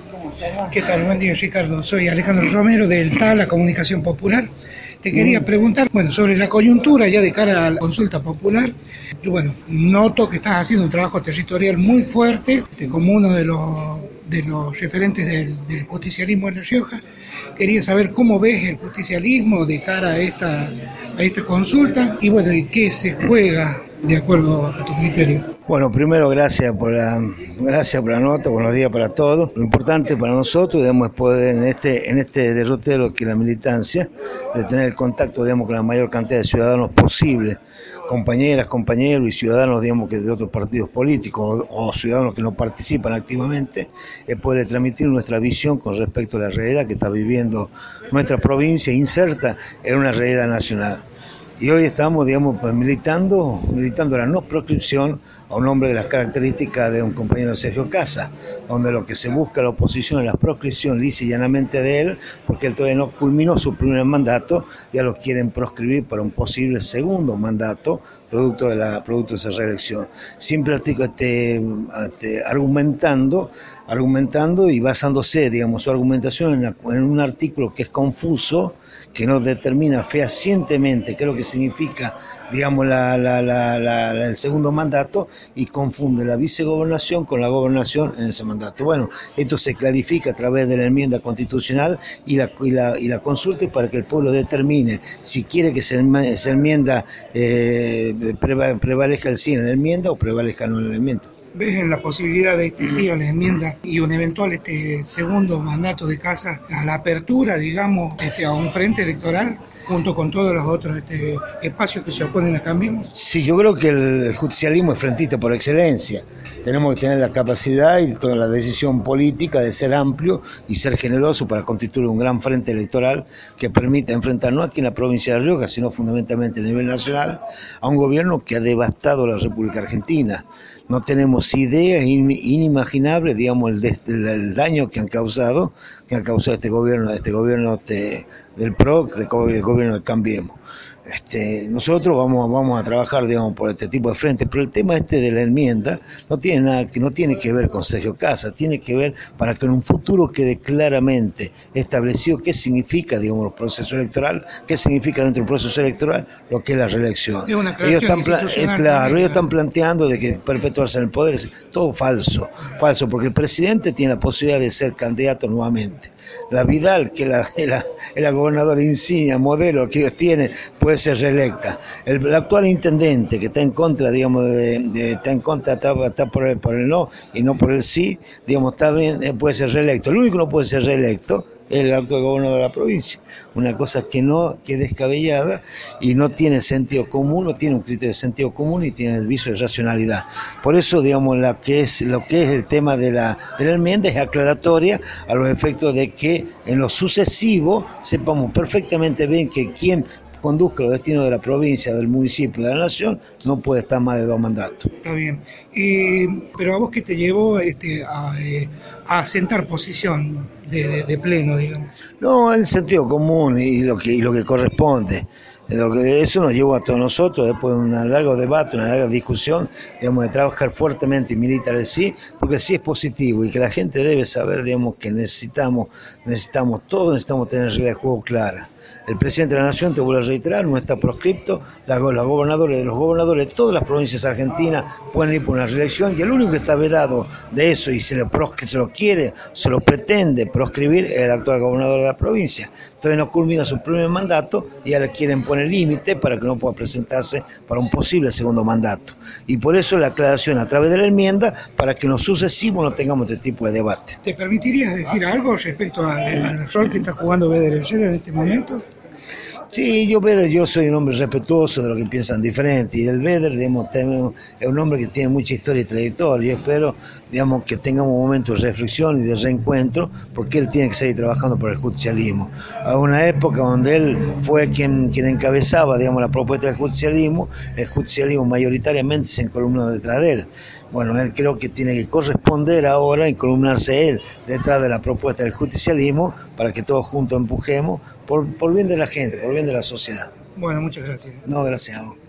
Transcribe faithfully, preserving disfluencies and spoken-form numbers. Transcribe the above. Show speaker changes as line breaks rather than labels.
¿Qué tal? Buen día, Ricardo. Soy Alejandro Romero del T A, la Comunicación Popular. Te quería preguntar, bueno, sobre la coyuntura ya de cara a la consulta popular. Y bueno, noto que estás haciendo un trabajo territorial muy fuerte, este, como uno de los, de los referentes del, del justicialismo en La Rioja. Quería saber cómo ves el justicialismo de cara a esta, a esta consulta y bueno, y qué se juega de acuerdo a tu criterio.
Bueno, primero gracias por la gracias por la nota, buenos días para todos. Lo importante para nosotros, digamos, es poder en este en este derrotero que es la militancia, de tener el contacto, digamos, con la mayor cantidad de ciudadanos posible, compañeras, compañeros y ciudadanos, digamos, que de otros partidos políticos o, o ciudadanos que no participan activamente, es poder transmitir nuestra visión con respecto a la realidad que está viviendo nuestra provincia inserta en una realidad nacional. Y hoy estamos, digamos, pues, militando, militando la no proscripción a un hombre de las características de un compañero de Sergio Casa, donde lo que se busca la oposición es la proscripción lisa y llanamente de él, porque él todavía no culminó su primer mandato, ya lo quieren proscribir para un posible segundo mandato, producto de la producto de esa reelección. Siempre este, este, argumentando, argumentando y basándose, digamos, su argumentación en, la, en un artículo que es confuso, que no determina fehacientemente qué es lo que significa, digamos, la, la, la, la, la, el segundo mandato, y confunde la vicegobernación con la gobernación en ese mandato. Bueno, esto se clarifica a través de la enmienda constitucional y la, y la, y la consulta para que el pueblo determine si quiere que se, se enmienda, eh, prevalezca el sí en la enmienda o prevalezca no en la enmienda.
¿Ves en la posibilidad de este sí a la enmienda y un eventual este segundo mandato de Casa a la apertura, digamos, este, a un frente electoral junto con todos los otros este, espacios que se oponen a Cambiemos?
Sí, yo creo que el justicialismo es frentista por excelencia. Tenemos que tener la capacidad y toda la decisión política de ser amplio y ser generoso para constituir un gran frente electoral que permita enfrentar no aquí en la provincia de La Rioja, sino fundamentalmente a nivel nacional, a un gobierno que ha devastado la República Argentina. No tenemos ideas inimaginables, digamos, el, el, el daño que han causado, que han causado este gobierno, este gobierno este, del P R O C, del gobierno de Cambiemos. Este, nosotros vamos, vamos a trabajar, digamos, por este tipo de frente, pero el tema este de la enmienda no tiene nada, que no tiene que ver con Sergio Casa, tiene que ver para que en un futuro quede claramente establecido qué significa, digamos, el proceso electoral, qué significa dentro del proceso electoral lo que es la reelección.
Es una
ellos están, eh, claro, ellos están planteando de que perpetuarse en el poder es todo falso, falso, porque el presidente tiene la posibilidad de ser candidato nuevamente. La Vidal, que es la, la, la gobernadora insignia, modelo que ellos tienen, puede ser reelecta. El, el actual intendente que está en contra, digamos, de, de, está en contra, está, está por, el, por el no y no por el sí, digamos, está bien, puede ser reelecto. El único que no puede ser reelecto es el actual gobernador de la provincia. Una cosa que no, que es descabellada y no tiene sentido común, no tiene un criterio de sentido común y tiene el viso de racionalidad. Por eso, digamos, la que es, lo que es el tema de la, de la enmienda es aclaratoria a los efectos de que en lo sucesivo sepamos perfectamente bien que quien conduzca los destinos de la provincia, del municipio, de la nación, no puede estar más de dos mandatos.
Está bien. Y, pero a vos, ¿qué te llevó este, a, eh, a sentar posición de, de, de pleno, digamos?
No, el sentido común y lo que, y lo que corresponde. Lo que eso nos llevó a todos nosotros, después de un largo debate, una larga discusión, digamos, de trabajar fuertemente y militar el sí, porque el sí es positivo y que la gente debe saber, digamos, que necesitamos, necesitamos todos, necesitamos tener reglas de juego claras. El presidente de la Nación, te vuelvo a reiterar, no está proscripto, la, los gobernadores de los gobernadores de todas las provincias argentinas pueden ir por una reelección y el único que está vedado de eso y se lo, se lo quiere, se lo pretende proscribir es el actual gobernador de la provincia. Entonces no culmina su primer mandato y ahora quieren poner límite para que no pueda presentarse para un posible segundo mandato. Y por eso la aclaración a través de la enmienda para que en lo sucesivo no tengamos este tipo de debate.
¿Te permitirías decir algo respecto al, al rol que está jugando Bederer en este momento?
Sí, yo Beder, yo soy un hombre respetuoso de lo que piensan diferente, y el Beder, digamos, es un hombre que tiene mucha historia y trayectoria. Yo espero, digamos, que tengamos un momento de reflexión y de reencuentro, porque él tiene que seguir trabajando por el justicialismo. A una época donde él fue quien, quien encabezaba, digamos, la propuesta del justicialismo, el justicialismo mayoritariamente se encolumnó detrás de él. Bueno, él creo que tiene que corresponder ahora y columnarse él detrás de la propuesta del justicialismo para que todos juntos empujemos por, por bien de la gente, por bien de la sociedad.
Bueno, muchas gracias.
No, gracias a vos.